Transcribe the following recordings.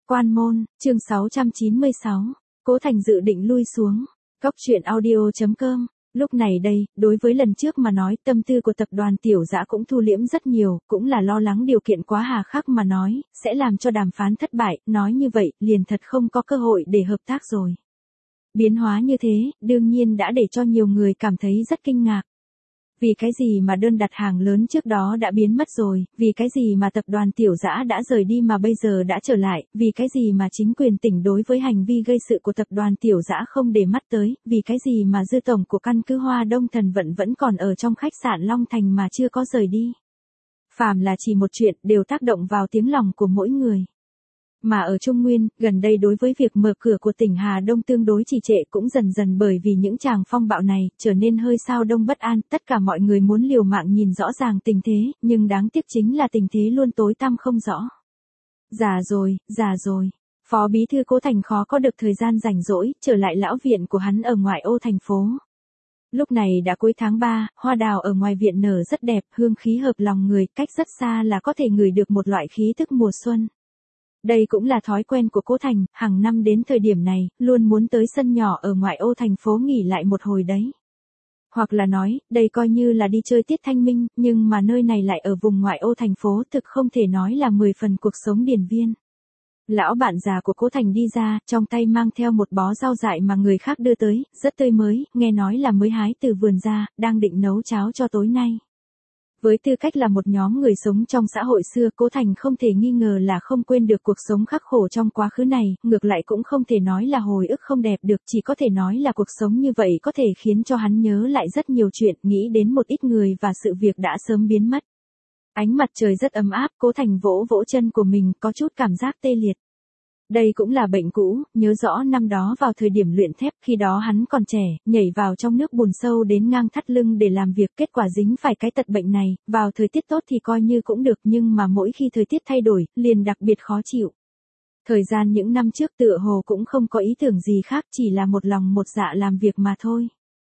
Quan môn, chương 696. Cố Thành dự định lui xuống. Góc truyện audio.com. Lúc này đây, đối với lần trước mà nói, tâm tư của tập đoàn Tiểu Dã cũng thu liễm rất nhiều, cũng là lo lắng điều kiện quá hà khắc mà nói, sẽ làm cho đàm phán thất bại, nói như vậy, liền thật không có cơ hội để hợp tác rồi. Biến hóa như thế, đương nhiên đã để cho nhiều người cảm thấy rất kinh ngạc. Vì cái gì mà đơn đặt hàng lớn trước đó đã biến mất rồi, vì cái gì mà tập đoàn Tiểu Dã đã rời đi mà bây giờ đã trở lại, vì cái gì mà chính quyền tỉnh đối với hành vi gây sự của tập đoàn Tiểu Dã không để mắt tới, vì cái gì mà dư tổng của căn cứ Hoa Đông Thần Vận vẫn còn ở trong khách sạn Long Thành mà chưa có rời đi. Phàm là chỉ một chuyện đều tác động vào tiếng lòng của mỗi người. Mà ở Trung Nguyên, gần đây đối với việc mở cửa của tỉnh Hà Đông tương đối trì trệ cũng dần dần bởi vì những tràng phong bạo này, trở nên hơi sao đông bất an, tất cả mọi người muốn liều mạng nhìn rõ ràng tình thế, nhưng đáng tiếc chính là tình thế luôn tối tăm không rõ. Già rồi, Phó Bí thư Cố Thành khó có được thời gian rảnh rỗi, trở lại lão viện của hắn ở ngoại ô thành phố. Lúc này đã cuối tháng 3, hoa đào ở ngoài viện nở rất đẹp, hương khí hợp lòng người, cách rất xa là có thể ngửi được một loại khí thức mùa xuân. Đây cũng là thói quen của Cố Thành, hàng năm đến thời điểm này, luôn muốn tới sân nhỏ ở ngoại ô thành phố nghỉ lại một hồi đấy. Hoặc là nói, đây coi như là đi chơi tiết thanh minh, nhưng mà nơi này lại ở vùng ngoại ô thành phố thực không thể nói là 10 phần cuộc sống điển viên. Lão bạn già của Cố Thành đi ra, trong tay mang theo một bó rau dại mà người khác đưa tới, rất tươi mới, nghe nói là mới hái từ vườn ra, đang định nấu cháo cho tối nay. Với tư cách là một nhóm người sống trong xã hội xưa, Cố Thành không thể nghi ngờ là không quên được cuộc sống khắc khổ trong quá khứ này, ngược lại cũng không thể nói là hồi ức không đẹp được, chỉ có thể nói là cuộc sống như vậy có thể khiến cho hắn nhớ lại rất nhiều chuyện, nghĩ đến một ít người và sự việc đã sớm biến mất. Ánh mặt trời rất ấm áp, Cố Thành vỗ vỗ chân của mình, có chút cảm giác tê liệt. Đây cũng là bệnh cũ, nhớ rõ năm đó vào thời điểm luyện thép, khi đó hắn còn trẻ, nhảy vào trong nước bùn sâu đến ngang thắt lưng để làm việc, kết quả dính phải cái tật bệnh này, vào thời tiết tốt thì coi như cũng được nhưng mà mỗi khi thời tiết thay đổi, liền đặc biệt khó chịu. Thời gian những năm trước tựa hồ cũng không có ý tưởng gì khác, chỉ là một lòng một dạ làm việc mà thôi.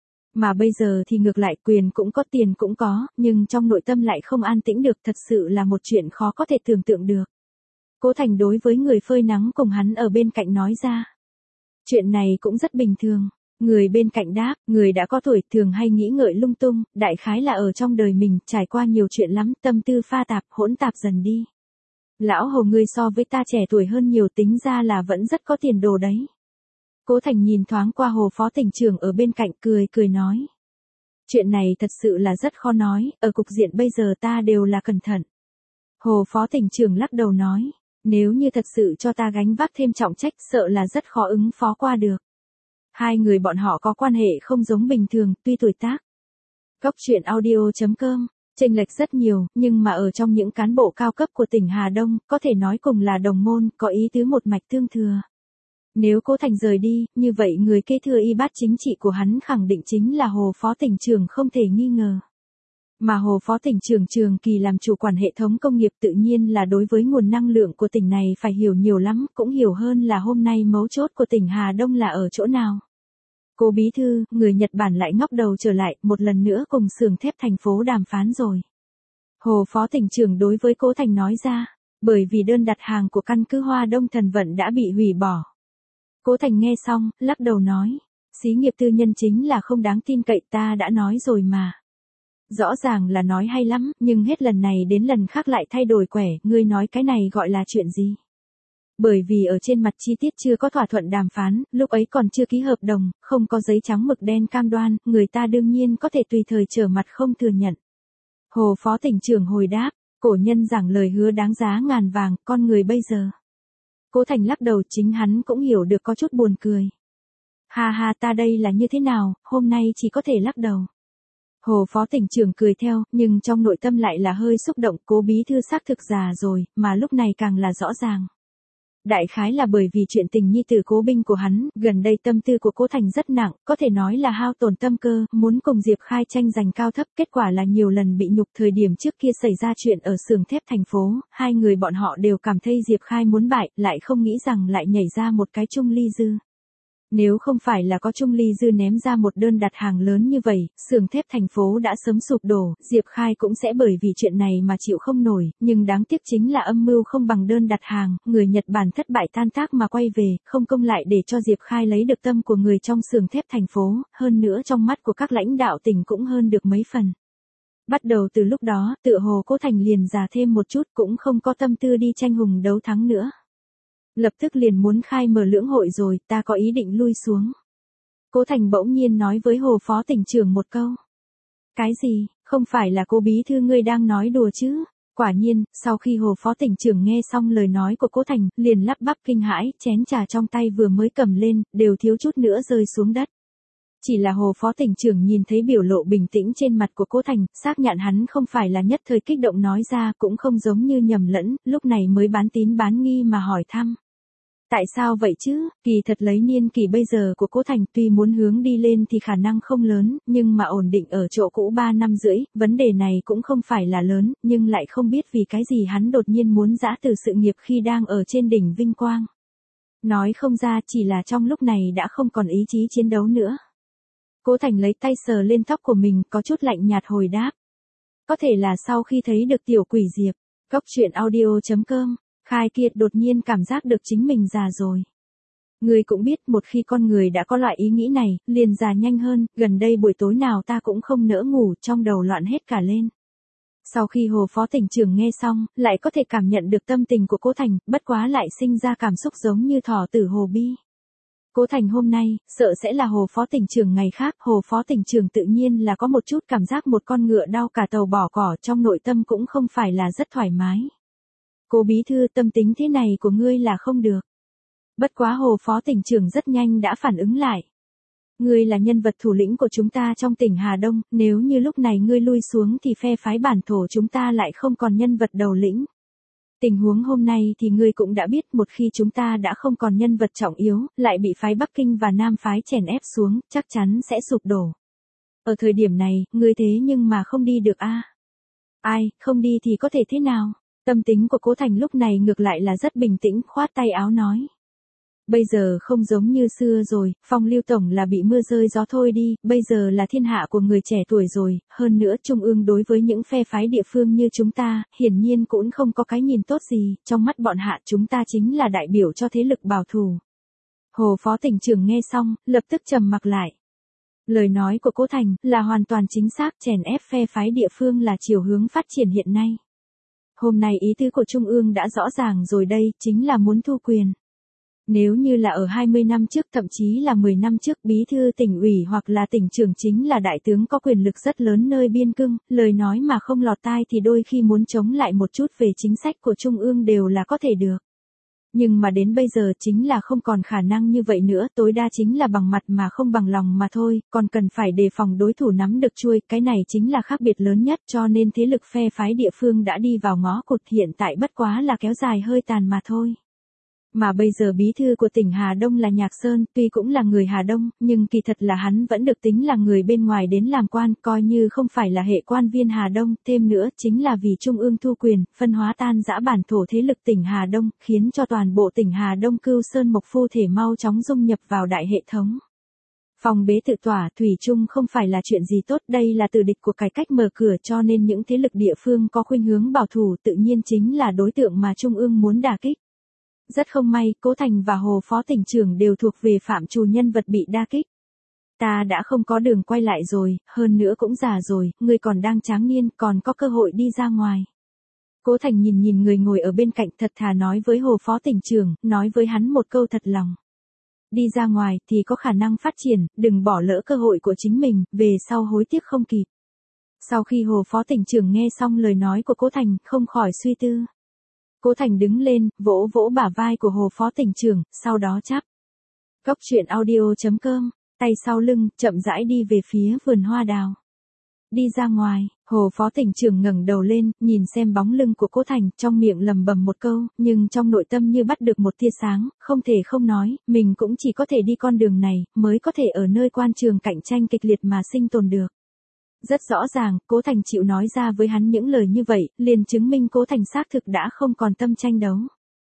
Mà bây giờ thì ngược lại, quyền cũng có tiền cũng có, nhưng trong nội tâm lại không an tĩnh được, thật sự là một chuyện khó có thể tưởng tượng được. Cố Thành đối với người phơi nắng cùng hắn ở bên cạnh nói ra. Chuyện này cũng rất bình thường. Người bên cạnh đáp, người đã có tuổi thường hay nghĩ ngợi lung tung, đại khái là ở trong đời mình trải qua nhiều chuyện lắm, tâm tư pha tạp, hỗn tạp dần đi. Lão Hồ ngươi so với ta trẻ tuổi hơn nhiều, tính ra là vẫn rất có tiền đồ đấy. Cố Thành nhìn thoáng qua Hồ Phó tỉnh trưởng ở bên cạnh, cười nói. Chuyện này thật sự là rất khó nói, ở cục diện bây giờ ta đều là cẩn thận. Hồ Phó tỉnh trưởng lắc đầu nói. Nếu như thật sự cho ta gánh vác thêm trọng trách, sợ là rất khó ứng phó qua được. Hai người bọn họ có quan hệ không giống bình thường, tuy tuổi tác. Góc truyện audio.com, chênh lệch rất nhiều, nhưng mà ở trong những cán bộ cao cấp của tỉnh Hà Đông, có thể nói cùng là đồng môn, có ý tứ một mạch tương thừa. Nếu Cố Thành rời đi, như vậy người kế thừa y bát chính trị của hắn khẳng định chính là Hồ Phó tỉnh trưởng không thể nghi ngờ. Mà Hồ Phó tỉnh trưởng Trường Kỳ làm chủ quản hệ thống công nghiệp tự nhiên là đối với nguồn năng lượng của tỉnh này phải hiểu nhiều lắm, cũng hiểu hơn là hôm nay mấu chốt của tỉnh Hà Đông là ở chỗ nào. Cố Bí thư, người Nhật Bản lại ngóc đầu trở lại, một lần nữa cùng xưởng thép thành phố đàm phán rồi. Hồ Phó tỉnh trưởng đối với Cố Thành nói ra, bởi vì đơn đặt hàng của căn cứ Hoa Đông Thần Vận đã bị hủy bỏ. Cố Thành nghe xong, lắc đầu nói, xí nghiệp tư nhân chính là không đáng tin cậy, ta đã nói rồi mà. Rõ ràng là nói hay lắm, nhưng hết lần này đến lần khác lại thay đổi quẻ, ngươi nói cái này gọi là chuyện gì? Bởi vì ở trên mặt chi tiết chưa có thỏa thuận đàm phán, lúc ấy còn chưa ký hợp đồng, không có giấy trắng mực đen cam đoan, người ta đương nhiên có thể tùy thời trở mặt không thừa nhận. Hồ Phó tỉnh trưởng hồi đáp, cổ nhân giảng lời hứa đáng giá ngàn vàng, con người bây giờ. Cố Thành lắc đầu, chính hắn cũng hiểu được có chút buồn cười. Ha, ta đây là như thế nào, hôm nay chỉ có thể lắc đầu. Hồ Phó tỉnh trưởng cười theo, nhưng trong nội tâm lại là hơi xúc động, Cố Bí thư xác thực già rồi, mà lúc này càng là rõ ràng. Đại khái là bởi vì chuyện tình nhi tử Cố Binh của hắn, gần đây tâm tư của Cố Thành rất nặng, có thể nói là hao tổn tâm cơ, muốn cùng Diệp Khai tranh giành cao thấp, kết quả là nhiều lần bị nhục. Thời điểm trước kia xảy ra chuyện ở xưởng thép thành phố, hai người bọn họ đều cảm thấy Diệp Khai muốn bại, lại không nghĩ rằng lại nhảy ra một cái Trung Ly Dư. Nếu không phải là có Trung Ly Dư ném ra một đơn đặt hàng lớn như vậy, xưởng thép thành phố đã sớm sụp đổ, Diệp Khai cũng sẽ bởi vì chuyện này mà chịu không nổi, nhưng đáng tiếc chính là âm mưu không bằng đơn đặt hàng, người Nhật Bản thất bại tan tác mà quay về, không công lại để cho Diệp Khai lấy được tâm của người trong xưởng thép thành phố, hơn nữa trong mắt của các lãnh đạo tỉnh cũng hơn được mấy phần. Bắt đầu từ lúc đó, tựa hồ Cố Thành liền già thêm một chút cũng không có tâm tư đi tranh hùng đấu thắng nữa. Lập tức liền muốn khai mở lưỡng hội rồi, ta có ý định lui xuống. Cố Thành bỗng nhiên nói với Hồ Phó tỉnh trưởng một câu. Cái gì, không phải là Cố bí thư ngươi đang nói đùa chứ? Quả nhiên, sau khi Hồ Phó tỉnh trưởng nghe xong lời nói của Cố Thành, liền lắp bắp kinh hãi, chén trà trong tay vừa mới cầm lên, đều thiếu chút nữa rơi xuống đất. Chỉ là Hồ Phó tỉnh trưởng nhìn thấy biểu lộ bình tĩnh trên mặt của Cố Thành, xác nhận hắn không phải là nhất thời kích động nói ra, cũng không giống như nhầm lẫn, lúc này mới bán tín bán nghi mà hỏi thăm. Tại sao vậy chứ, kỳ thật lấy niên kỳ bây giờ của Cố Thành tuy muốn hướng đi lên thì khả năng không lớn, nhưng mà ổn định ở chỗ cũ 3 năm rưỡi, vấn đề này cũng không phải là lớn, nhưng lại không biết vì cái gì hắn đột nhiên muốn giã từ sự nghiệp khi đang ở trên đỉnh vinh quang. Nói không ra chỉ là trong lúc này đã không còn ý chí chiến đấu nữa. Cố Thành lấy tay sờ lên tóc của mình có chút lạnh nhạt hồi đáp. Có thể là sau khi thấy được tiểu quỷ Diệp, Góc Chuyện Audio.com. Khai Kiệt đột nhiên cảm giác được chính mình già rồi. Người cũng biết một khi con người đã có loại ý nghĩ này, liền già nhanh hơn, gần đây buổi tối nào ta cũng không nỡ ngủ, trong đầu loạn hết cả lên. Sau khi Hồ Phó tỉnh trưởng nghe xong, lại có thể cảm nhận được tâm tình của Cố Thành, bất quá lại sinh ra cảm xúc giống như thỏ tử Hồ Bi. Cố Thành hôm nay, sợ sẽ là Hồ Phó tỉnh trưởng ngày khác, Hồ Phó tỉnh trưởng tự nhiên là có một chút cảm giác một con ngựa đau cả tàu bỏ cỏ, trong nội tâm cũng không phải là rất thoải mái. Cố bí thư, tâm tính thế này của ngươi là không được. Bất quá Hồ Phó tỉnh trưởng rất nhanh đã phản ứng lại. Ngươi là nhân vật thủ lĩnh của chúng ta trong tỉnh Hà Đông, nếu như lúc này ngươi lui xuống thì phe phái bản thổ chúng ta lại không còn nhân vật đầu lĩnh. Tình huống hôm nay thì ngươi cũng đã biết, một khi chúng ta đã không còn nhân vật trọng yếu, lại bị phái Bắc Kinh và Nam phái chèn ép xuống, chắc chắn sẽ sụp đổ. Ở thời điểm này, ngươi thế nhưng mà không đi được a? Ai, không đi thì có thể thế nào? Tâm tính của Cố Thành lúc này ngược lại là rất bình tĩnh, khoát tay áo nói. Bây giờ không giống như xưa rồi, Phong Lưu Tổng là bị mưa rơi gió thôi đi, bây giờ là thiên hạ của người trẻ tuổi rồi, hơn nữa Trung ương đối với những phe phái địa phương như chúng ta, hiển nhiên cũng không có cái nhìn tốt gì, trong mắt bọn hạ chúng ta chính là đại biểu cho thế lực bảo thủ. Hồ Phó tỉnh trưởng nghe xong, lập tức trầm mặc lại. Lời nói của Cố Thành là hoàn toàn chính xác, chèn ép phe phái địa phương là chiều hướng phát triển hiện nay. Hôm nay ý tứ của Trung ương đã rõ ràng rồi đây, chính là muốn thu quyền. Nếu như là ở 20 năm trước, thậm chí là 10 năm trước, bí thư tỉnh ủy hoặc là tỉnh trưởng chính là đại tướng có quyền lực rất lớn nơi biên cương, lời nói mà không lọt tai thì đôi khi muốn chống lại một chút về chính sách của Trung ương đều là có thể được. Nhưng mà đến bây giờ chính là không còn khả năng như vậy nữa, tối đa chính là bằng mặt mà không bằng lòng mà thôi, còn cần phải đề phòng đối thủ nắm được chuôi, cái này chính là khác biệt lớn nhất, cho nên thế lực phe phái địa phương đã đi vào ngõ cụt, hiện tại bất quá là kéo dài hơi tàn mà thôi. Mà bây giờ bí thư của tỉnh Hà Đông là Nhạc Sơn, tuy cũng là người Hà Đông, nhưng kỳ thật là hắn vẫn được tính là người bên ngoài đến làm quan, coi như không phải là hệ quan viên Hà Đông, thêm nữa chính là vì Trung ương thu quyền, phân hóa tan rã bản thổ thế lực tỉnh Hà Đông, khiến cho toàn bộ tỉnh Hà Đông Cưu Sơn Mộc Phu thể mau chóng dung nhập vào đại hệ thống. Phòng bế tự tỏa thủy chung không phải là chuyện gì tốt, đây là từ địch của cải cách mở cửa, cho nên những thế lực địa phương có khuynh hướng bảo thủ tự nhiên chính là đối tượng mà Trung ương muốn đả kích. Rất không may, Cố Thành và Hồ Phó tỉnh trưởng đều thuộc về phạm trù nhân vật bị đả kích. Ta đã không có đường quay lại rồi, hơn nữa cũng già rồi, người còn đang tráng niên, còn có cơ hội đi ra ngoài. Cố Thành nhìn người ngồi ở bên cạnh, thật thà nói với Hồ Phó tỉnh trưởng, nói với hắn một câu thật lòng. Đi ra ngoài thì có khả năng phát triển, đừng bỏ lỡ cơ hội của chính mình, về sau hối tiếc không kịp. Sau khi Hồ Phó tỉnh trưởng nghe xong lời nói của Cố Thành, không khỏi suy tư. Cố Thành đứng lên, vỗ vỗ bả vai của Hồ Phó tỉnh trưởng, sau đó chắp. Góc Chuyện Audio.com, tay sau lưng, chậm rãi đi về phía vườn hoa đào. Đi ra ngoài, Hồ Phó tỉnh trưởng ngẩng đầu lên, nhìn xem bóng lưng của Cố Thành, trong miệng lẩm bẩm một câu, nhưng trong nội tâm như bắt được một tia sáng, không thể không nói, mình cũng chỉ có thể đi con đường này, mới có thể ở nơi quan trường cạnh tranh kịch liệt mà sinh tồn được. Rất rõ ràng, Cố Thành chịu nói ra với hắn những lời như vậy, liền chứng minh Cố Thành xác thực đã không còn tâm tranh đấu.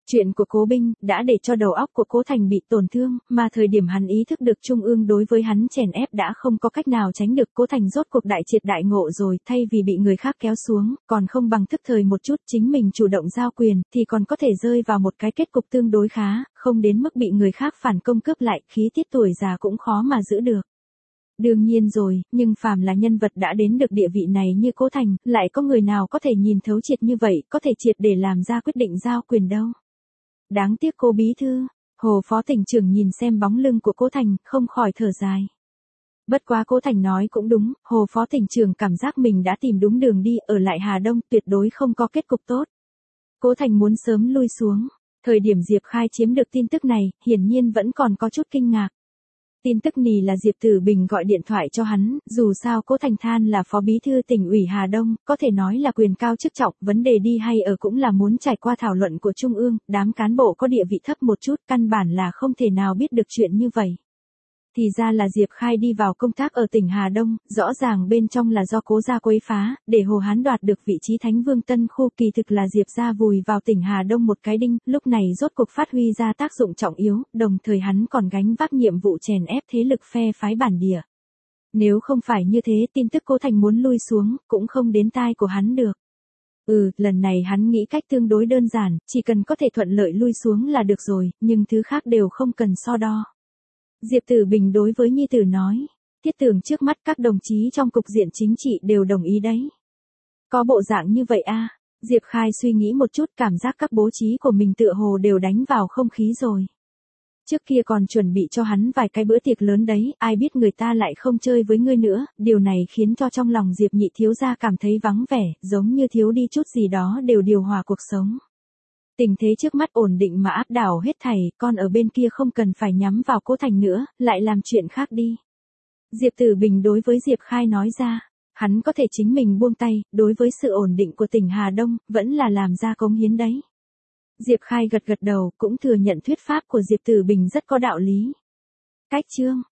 Chuyện của Cố Binh đã để cho đầu óc của Cố Thành bị tổn thương, mà thời điểm hắn ý thức được Trung ương đối với hắn chèn ép đã không có cách nào tránh được. Cố Thành rốt cuộc đại triệt đại ngộ rồi, thay vì bị người khác kéo xuống, còn không bằng thức thời một chút chính mình chủ động giao quyền, thì còn có thể rơi vào một cái kết cục tương đối khá, không đến mức bị người khác phản công cướp lại, khí tiết tuổi già cũng khó mà giữ được. Đương nhiên rồi, nhưng phàm là nhân vật đã đến được địa vị này như Cố Thành, lại có người nào có thể nhìn thấu triệt như vậy, có thể triệt để làm ra quyết định giao quyền đâu. Đáng tiếc Cố bí thư, Hồ phó tỉnh trưởng nhìn xem bóng lưng của Cố Thành, không khỏi thở dài. Bất quá Cố Thành nói cũng đúng, Hồ phó tỉnh trưởng cảm giác mình đã tìm đúng đường đi, ở lại Hà Đông tuyệt đối không có kết cục tốt. Cố Thành muốn sớm lui xuống. Thời điểm Diệp Khai chiếm được tin tức này, hiển nhiên vẫn còn có chút kinh ngạc. Tin tức này là Diệp Tử Bình gọi điện thoại cho hắn, dù sao Cố Thành Than là phó bí thư tỉnh ủy Hà Đông, có thể nói là quyền cao chức trọng, vấn đề đi hay ở cũng là muốn trải qua thảo luận của Trung ương, đám cán bộ có địa vị thấp một chút, căn bản là không thể nào biết được chuyện như vậy. Thì ra là Diệp Khai đi vào công tác ở tỉnh Hà Đông, rõ ràng bên trong là do Cố gia quấy phá, để Hồ Hán đoạt được vị trí Thánh Vương Tân Khu, kỳ thực là Diệp gia vùi vào tỉnh Hà Đông một cái đinh, lúc này rốt cuộc phát huy ra tác dụng trọng yếu, đồng thời hắn còn gánh vác nhiệm vụ chèn ép thế lực phe phái bản địa. Nếu không phải như thế, tin tức Cố Thành muốn lui xuống, cũng không đến tai của hắn được. Lần này hắn nghĩ cách tương đối đơn giản, chỉ cần có thể thuận lợi lui xuống là được rồi, nhưng thứ khác đều không cần so đo. Diệp Tử Bình đối với nhi tử nói, thiết tưởng trước mắt các đồng chí trong cục diện chính trị đều đồng ý đấy. Có bộ dạng như vậy à? Diệp Khai suy nghĩ một chút, cảm giác các bố trí của mình tựa hồ đều đánh vào không khí rồi. Trước kia còn chuẩn bị cho hắn vài cái bữa tiệc lớn đấy, ai biết người ta lại không chơi với ngươi nữa, điều này khiến cho trong lòng Diệp nhị thiếu gia cảm thấy vắng vẻ, giống như thiếu đi chút gì đó đều điều hòa cuộc sống. Tình thế trước mắt ổn định mà áp đảo hết thảy, con ở bên kia không cần phải nhắm vào Cố Thành nữa, lại làm chuyện khác đi. Diệp Tử Bình đối với Diệp Khai nói ra, hắn có thể chính mình buông tay, đối với sự ổn định của tỉnh Hà Đông, vẫn là làm ra cống hiến đấy. Diệp Khai gật gật đầu, cũng thừa nhận thuyết pháp của Diệp Tử Bình rất có đạo lý. Cách chương